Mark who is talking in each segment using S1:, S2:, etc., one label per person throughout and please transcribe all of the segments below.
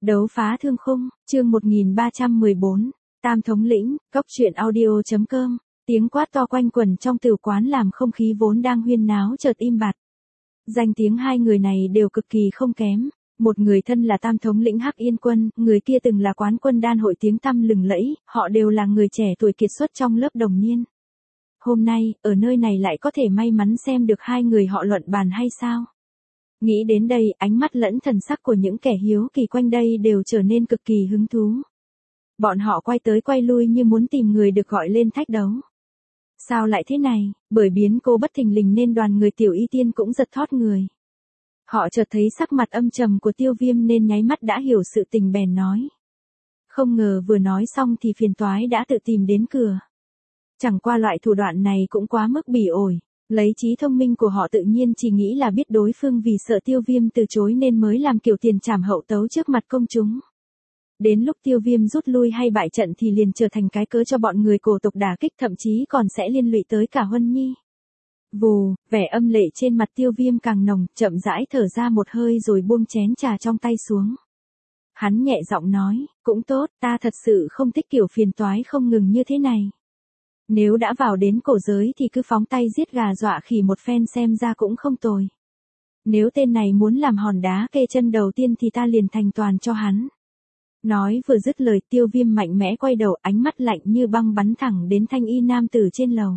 S1: Đấu phá thương khung, chương 1314, Tam thống lĩnh, Cốc truyện audio.com. Tiếng quát to quanh quẩn trong tử quán làm không khí vốn đang huyên náo chợt im bặt. Danh tiếng hai người này đều cực kỳ không kém. Một người thân là Tam thống lĩnh Hắc Yên Quân, người kia từng là quán quân đan hội tiếng tăm lừng lẫy, họ đều là người trẻ tuổi kiệt xuất trong lớp đồng niên. Hôm nay, ở nơi này lại có thể may mắn xem được hai người họ luận bàn hay sao? Nghĩ đến đây, ánh mắt lẫn thần sắc của những kẻ hiếu kỳ quanh đây đều trở nên cực kỳ hứng thú. Bọn họ quay tới quay lui như muốn tìm người được gọi lên thách đấu. Sao lại thế này? Bởi biến cố bất thình lình nên đoàn người Tiểu Y Tiên cũng giật thót người. Họ chợt thấy sắc mặt âm trầm của Tiêu Viêm nên nháy mắt đã hiểu sự tình bèn nói. Không ngờ vừa nói xong thì phiền toái đã tự tìm đến cửa. Chẳng qua loại thủ đoạn này cũng quá mức bỉ ổi. Lấy trí thông minh của họ tự nhiên chỉ nghĩ là biết đối phương vì sợ Tiêu Viêm từ chối nên mới làm kiểu tiền trảm hậu tấu trước mặt công chúng. Đến lúc Tiêu Viêm rút lui hay bại trận thì liền trở thành cái cớ cho bọn người cổ tộc đả kích, thậm chí còn sẽ liên lụy tới cả Huân Nhi. Vù, vẻ âm lệ trên mặt Tiêu Viêm càng nồng, chậm rãi thở ra một hơi rồi buông chén trà trong tay xuống. Hắn nhẹ giọng nói, cũng tốt, ta thật sự không thích kiểu phiền toái không ngừng như thế này. Nếu đã vào đến cổ giới thì cứ phóng tay giết gà dọa khỉ một phen xem ra cũng không tồi. Nếu tên này muốn làm hòn đá kê chân đầu tiên thì ta liền thành toàn cho hắn. Nói vừa dứt lời, Tiêu Viêm mạnh mẽ quay đầu, ánh mắt lạnh như băng bắn thẳng đến thanh y nam tử trên lầu.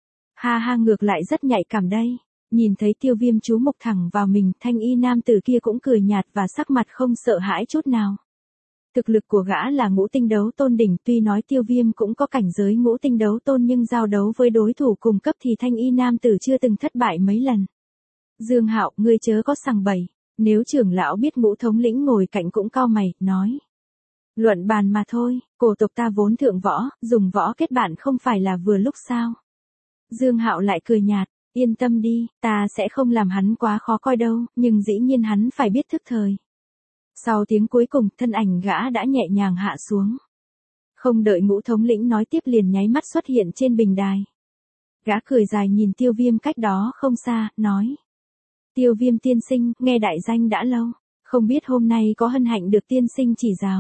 S1: Ha ha, ngược lại rất nhạy cảm đây. Nhìn thấy Tiêu Viêm chú mục thẳng vào mình, thanh y nam tử kia cũng cười nhạt và sắc mặt không sợ hãi chút nào. Thực lực của gã là ngũ tinh đấu tôn đỉnh, tuy nói Tiêu Viêm cũng có cảnh giới ngũ tinh đấu tôn nhưng giao đấu với đối thủ cùng cấp thì thanh y nam tử chưa từng thất bại mấy lần. Dương Hạo, ngươi chớ có sằng bậy. Nếu trưởng lão biết Ngũ thống lĩnh ngồi cạnh cũng cau mày, nói. Luận bàn mà thôi, cổ tộc ta vốn thượng võ, dùng võ kết bạn không phải là vừa lúc sao. Dương Hạo lại cười nhạt, yên tâm đi, ta sẽ không làm hắn quá khó coi đâu, nhưng dĩ nhiên hắn phải biết thức thời. Sau tiếng cuối cùng, thân ảnh gã đã nhẹ nhàng hạ xuống. Không đợi Ngũ thống lĩnh nói tiếp liền nháy mắt xuất hiện trên bình đài. Gã cười dài nhìn Tiêu Viêm cách đó không xa, nói. Tiêu Viêm tiên sinh, nghe đại danh đã lâu, không biết hôm nay có hân hạnh được tiên sinh chỉ giáo.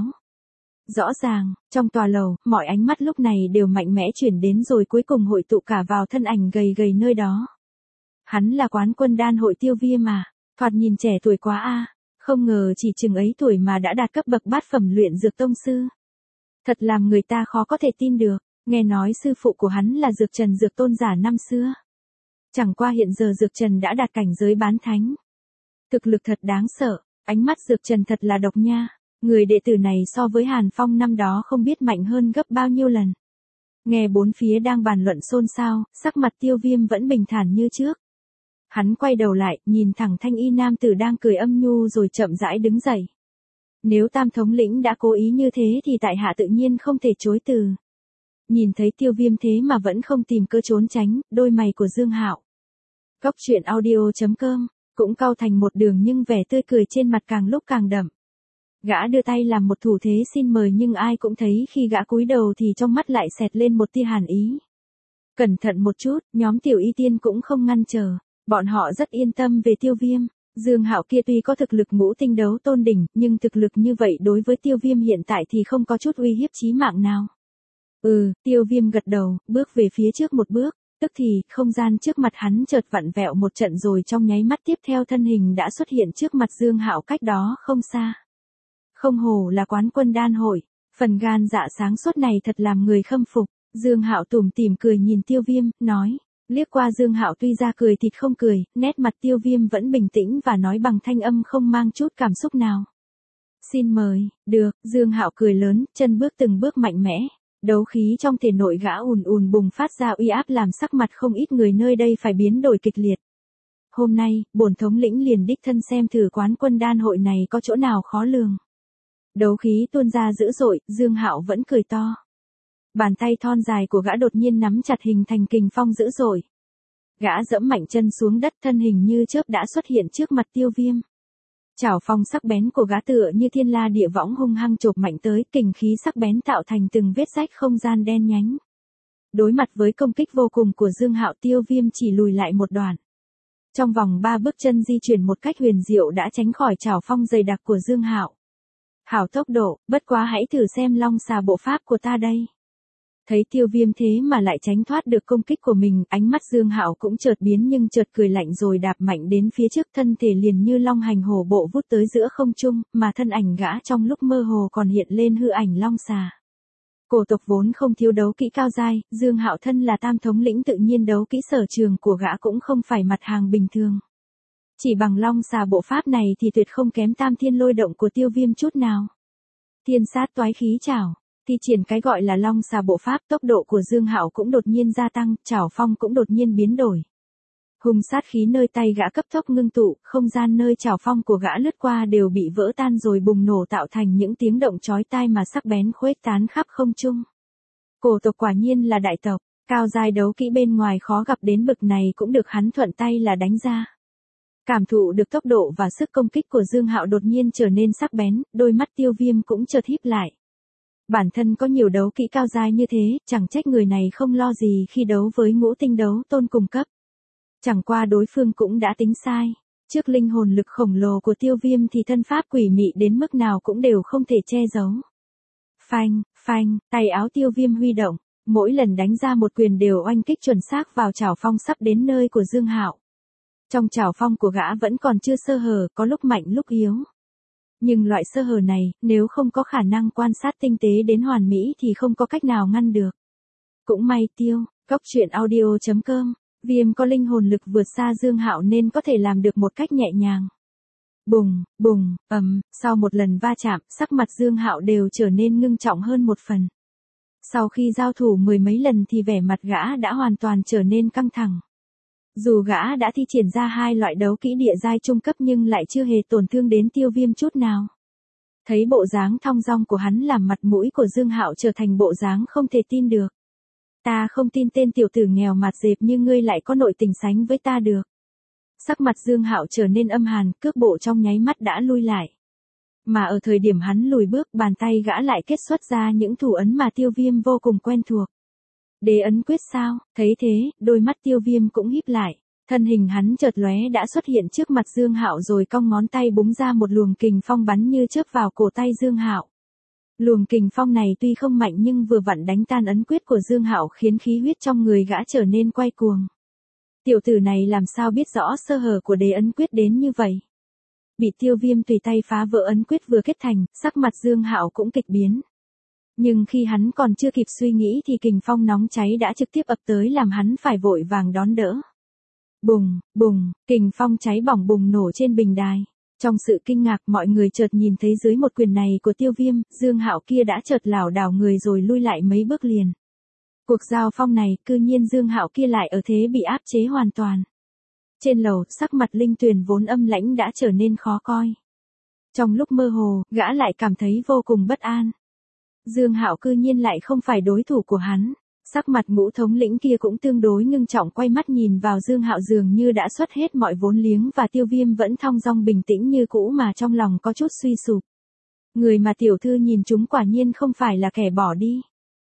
S1: Rõ ràng, trong tòa lầu, mọi ánh mắt lúc này đều mạnh mẽ chuyển đến rồi cuối cùng hội tụ cả vào thân ảnh gầy gầy nơi đó. Hắn là quán quân đan hội Tiêu Viêm mà, thoạt nhìn trẻ tuổi quá a. Không ngờ chỉ chừng ấy tuổi mà đã đạt cấp bậc bát phẩm luyện dược tông sư. Thật làm người ta khó có thể tin được, nghe nói sư phụ của hắn là Dược Trần dược tôn giả năm xưa. Chẳng qua hiện giờ Dược Trần đã đạt cảnh giới bán thánh. Thực lực thật đáng sợ, ánh mắt Dược Trần thật là độc nha, người đệ tử này so với Hàn Phong năm đó không biết mạnh hơn gấp bao nhiêu lần. Nghe bốn phía đang bàn luận xôn xao, sắc mặt Tiêu Viêm vẫn bình thản như trước. Hắn quay đầu lại, nhìn thẳng thanh y nam tử đang cười âm nhu rồi chậm rãi đứng dậy. Nếu Tam thống lĩnh đã cố ý như thế thì tại hạ tự nhiên không thể chối từ. Nhìn thấy Tiêu Viêm thế mà vẫn không tìm cơ trốn tránh, đôi mày của Dương Hạo. Cốc truyện audio.com, cũng cau thành một đường nhưng vẻ tươi cười trên mặt càng lúc càng đậm. Gã đưa tay làm một thủ thế xin mời nhưng ai cũng thấy khi gã cúi đầu thì trong mắt lại xẹt lên một tia hàn ý. Cẩn thận một chút, nhóm Tiểu Y Tiên cũng không ngăn trở. Bọn họ rất yên tâm về Tiêu Viêm. Dương Hạo kia tuy có thực lực ngũ tinh đấu tôn đỉnh, nhưng thực lực như vậy đối với Tiêu Viêm hiện tại thì không có chút uy hiếp chí mạng nào. Tiêu Viêm gật đầu, bước về phía trước một bước, tức thì không gian trước mặt hắn chợt vặn vẹo một trận rồi trong nháy mắt tiếp theo thân hình đã xuất hiện trước mặt Dương Hạo cách đó không xa. Không hổ là quán quân đan hội, phần gan dạ sáng suốt này thật làm người khâm phục. Dương Hạo tủm tỉm cười nhìn Tiêu Viêm, nói. Liếc qua Dương Hạo tuy ra cười thịt không cười, nét mặt Tiêu Viêm vẫn bình tĩnh và nói bằng thanh âm không mang chút cảm xúc nào. Xin mời, được, Dương Hạo cười lớn, chân bước từng bước mạnh mẽ, đấu khí trong thể nội gã ùn ùn bùng phát ra uy áp làm sắc mặt không ít người nơi đây phải biến đổi kịch liệt. Hôm nay, bổn thống lĩnh liền đích thân xem thử quán quân đan hội này có chỗ nào khó lường. Đấu khí tuôn ra dữ dội, Dương Hạo vẫn cười to. Bàn tay thon dài của gã đột nhiên nắm chặt hình thành kình phong dữ dội. Gã giẫm mạnh chân xuống đất, thân hình như chớp đã xuất hiện trước mặt Tiêu Viêm. Chảo phong sắc bén của gã tựa như thiên la địa võng hung hăng chộp mạnh tới, kình khí sắc bén tạo thành từng vết rách không gian đen nhánh. Đối mặt với công kích vô cùng của Dương Hạo, Tiêu Viêm chỉ lùi lại một đoạn. Trong vòng 3 bước chân di chuyển một cách huyền diệu đã tránh khỏi chảo phong dày đặc của Dương Hạo. Hảo tốc độ, bất quá hãy thử xem long xà bộ pháp của ta đây. Thấy Tiêu Viêm thế mà lại tránh thoát được công kích của mình, ánh mắt Dương Hạo cũng chợt biến nhưng chợt cười lạnh rồi đạp mạnh đến phía trước, thân thể liền như long hành hổ bộ vút tới giữa không trung, mà thân ảnh gã trong lúc mơ hồ còn hiện lên hư ảnh long xà. Cổ tộc vốn không thiếu đấu kỹ cao giai, Dương Hạo thân là tam thống lĩnh tự nhiên đấu kỹ sở trường của gã cũng không phải mặt hàng bình thường. Chỉ bằng long xà bộ pháp này thì tuyệt không kém tam thiên lôi động của Tiêu Viêm chút nào. Thiên sát toái khí chảo, thi triển cái gọi là long xà bộ pháp, tốc độ của Dương Hạo cũng đột nhiên gia tăng, chảo phong cũng đột nhiên biến đổi. Hùng sát khí nơi tay gã cấp tốc ngưng tụ, không gian nơi chảo phong của gã lướt qua đều bị vỡ tan rồi bùng nổ tạo thành những tiếng động chói tai mà sắc bén khuếch tán khắp không trung. Cổ tộc quả nhiên là đại tộc, cao giai đấu kỹ bên ngoài khó gặp đến bực này cũng được hắn thuận tay là đánh ra. Cảm thụ được tốc độ và sức công kích của Dương Hạo đột nhiên trở nên sắc bén, đôi mắt Tiêu Viêm cũng chợt híp lại. Bản thân có nhiều đấu kỹ cao giai như thế, chẳng trách người này không lo gì khi đấu với ngũ tinh đấu tôn cùng cấp. Chẳng qua đối phương cũng đã tính sai. Trước linh hồn lực khổng lồ của Tiêu Viêm thì thân pháp quỷ mị đến mức nào cũng đều không thể che giấu. Phanh, phanh, tay áo Tiêu Viêm huy động, mỗi lần đánh ra một quyền đều oanh kích chuẩn xác vào chảo phong sắp đến nơi của Dương Hạo. Trong chảo phong của gã vẫn còn chưa sơ hở, có lúc mạnh lúc yếu. Nhưng loại sơ hở này, nếu không có khả năng quan sát tinh tế đến hoàn mỹ thì không có cách nào ngăn được. Cũng may Cốc.audio.com, Viêm có linh hồn lực vượt xa Dương Hạo nên có thể làm được một cách nhẹ nhàng. Bùng, bùng, sau một lần va chạm, sắc mặt Dương Hạo đều trở nên ngưng trọng hơn một phần. Sau khi giao thủ mười mấy lần thì vẻ mặt gã đã hoàn toàn trở nên căng thẳng. Dù gã đã thi triển ra hai loại đấu kỹ địa giai trung cấp nhưng lại chưa hề tổn thương đến Tiêu Viêm chút nào. Thấy bộ dáng thong dong của hắn làm mặt mũi của Dương Hạo trở thành bộ dáng không thể tin được. Ta không tin tên tiểu tử nghèo mặt dẹp như ngươi lại có nội tình sánh với ta được. Sắc mặt Dương Hạo trở nên âm hàn, cước bộ trong nháy mắt đã lui lại. Mà ở thời điểm hắn lùi bước, bàn tay gã lại kết xuất ra những thủ ấn mà Tiêu Viêm vô cùng quen thuộc. Đế ấn quyết sao? Thấy thế, đôi mắt Tiêu Viêm cũng híp lại. Thân hình hắn chợt lóe đã xuất hiện trước mặt Dương Hạo rồi cong ngón tay búng ra một luồng kình phong bắn như chớp vào cổ tay Dương Hạo. Luồng kình phong này tuy không mạnh nhưng vừa vặn đánh tan ấn quyết của Dương Hạo khiến khí huyết trong người gã trở nên quay cuồng. Tiểu tử này làm sao biết rõ sơ hở của đế ấn quyết đến như vậy? Bị Tiêu Viêm tùy tay phá vỡ ấn quyết vừa kết thành, sắc mặt Dương Hạo cũng kịch biến. Nhưng khi hắn còn chưa kịp suy nghĩ thì kình phong nóng cháy đã trực tiếp ập tới làm hắn phải vội vàng đón đỡ. Bùng, bùng, kình phong cháy bỏng bùng nổ trên bình đài. Trong sự kinh ngạc mọi người chợt nhìn thấy dưới một quyền này của Tiêu Viêm, Dương Hạo kia đã chợt lảo đảo người rồi lui lại mấy bước liền. Cuộc giao phong này, cư nhiên Dương Hạo kia lại ở thế bị áp chế hoàn toàn. Trên lầu, sắc mặt Linh Tuyền vốn âm lãnh đã trở nên khó coi. Trong lúc mơ hồ, gã lại cảm thấy vô cùng bất an. Dương Hạo cư nhiên lại không phải đối thủ của hắn. Sắc mặt Ngũ thống lĩnh kia cũng tương đối ngưng trọng, quay mắt nhìn vào Dương Hạo dường như đã xuất hết mọi vốn liếng, và Tiêu Viêm vẫn thong dong bình tĩnh như cũ mà trong lòng có chút suy sụp. Người mà tiểu thư nhìn chúng quả nhiên không phải là kẻ bỏ đi.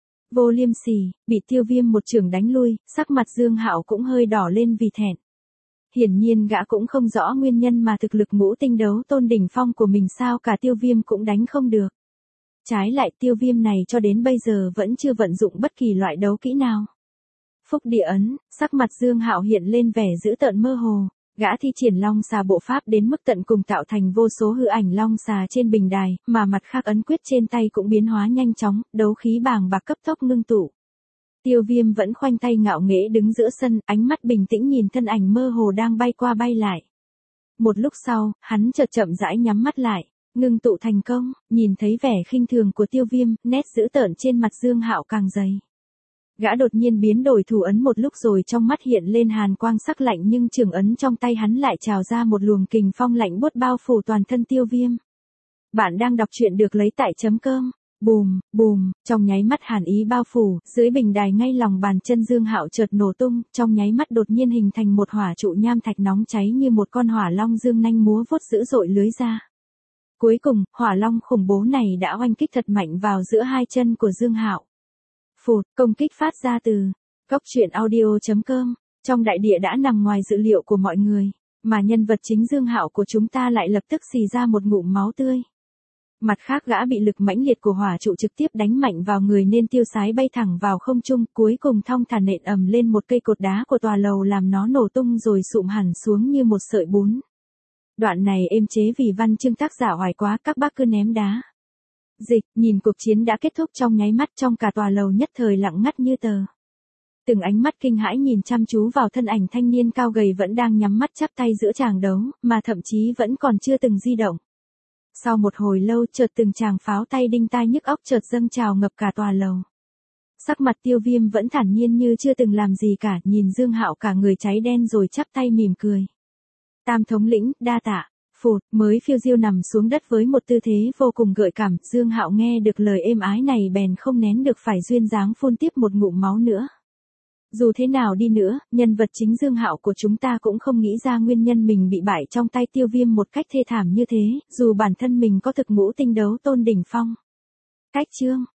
S1: Vô liêm sỉ, bị Tiêu Viêm một chưởng đánh lui, sắc mặt Dương Hạo cũng hơi đỏ lên vì thẹn. Hiển nhiên gã cũng không rõ nguyên nhân mà thực lực ngũ tinh đấu tôn đỉnh phong của mình sao cả Tiêu Viêm cũng đánh không được. Trái lại Tiêu Viêm này cho đến bây giờ vẫn chưa vận dụng bất kỳ loại đấu kỹ nào. Phúc địa ấn, sắc mặt Dương Hạo hiện lên vẻ dữ tợn mơ hồ, gã thi triển long xà bộ pháp đến mức tận cùng tạo thành vô số hư ảnh long xà trên bình đài, mà mặt khác ấn quyết trên tay cũng biến hóa nhanh chóng, đấu khí bàng bạc cấp tốc ngưng tụ. Tiêu Viêm vẫn khoanh tay ngạo nghễ đứng giữa sân, ánh mắt bình tĩnh nhìn thân ảnh mơ hồ đang bay qua bay lại. Một lúc sau, hắn chợt chậm rãi nhắm mắt lại. Ngưng tụ thành công, nhìn thấy vẻ khinh thường của Tiêu Viêm, nét dữ tợn trên mặt Dương Hạo càng dày. Gã đột nhiên biến đổi thủ ấn một lúc rồi trong mắt hiện lên hàn quang sắc lạnh, nhưng trường ấn trong tay hắn lại trào ra một luồng kình phong lạnh buốt bao phủ toàn thân Tiêu Viêm. Bạn đang đọc truyện được lấy tại .com. Bùm, bùm, trong nháy mắt hàn ý bao phủ, dưới bình đài ngay lòng bàn chân Dương Hạo chợt nổ tung, trong nháy mắt đột nhiên hình thành một hỏa trụ nham thạch nóng cháy như một con hỏa long dương nanh múa vuốt dữ dội lưới ra. Cuối cùng, hỏa long khủng bố này đã oanh kích thật mạnh vào giữa hai chân của Dương Hạo. Phụt, công kích phát ra từ Cốc.audio.com, trong đại địa đã nằm ngoài dự liệu của mọi người, mà nhân vật chính Dương Hạo của chúng ta lại lập tức xì ra một ngụm máu tươi. Mặt khác gã bị lực mãnh liệt của hỏa trụ trực tiếp đánh mạnh vào người nên tiêu sái bay thẳng vào không trung, cuối cùng thong thả nện ầm lên một cây cột đá của tòa lầu làm nó nổ tung rồi sụm hẳn xuống như một sợi bún. Đoạn này êm chế vì văn chương tác giả oải quá, các bác cứ ném đá. Dịch, nhìn cuộc chiến đã kết thúc trong nháy mắt, trong cả tòa lầu nhất thời lặng ngắt như tờ. Từng ánh mắt kinh hãi nhìn chăm chú vào thân ảnh thanh niên cao gầy vẫn đang nhắm mắt chắp tay giữa tràng đấu, mà thậm chí vẫn còn chưa từng di động. Sau một hồi lâu chợt từng tràng pháo tay đinh tai nhức óc chợt dâng trào ngập cả tòa lầu. Sắc mặt Tiêu Viêm vẫn thản nhiên như chưa từng làm gì cả, nhìn Dương Hạo cả người cháy đen rồi chắp tay mỉm cười. Tam thống lĩnh, đa tạ. Phụt, mới phiêu diêu nằm xuống đất với một tư thế vô cùng gợi cảm, Dương Hạo nghe được lời êm ái này bèn không nén được phải duyên dáng phun tiếp một ngụm máu nữa. Dù thế nào đi nữa, nhân vật chính Dương Hạo của chúng ta cũng không nghĩ ra nguyên nhân mình bị bại trong tay Tiêu Viêm một cách thê thảm như thế, dù bản thân mình có thực ngũ tinh đấu tôn đỉnh phong. Cách chương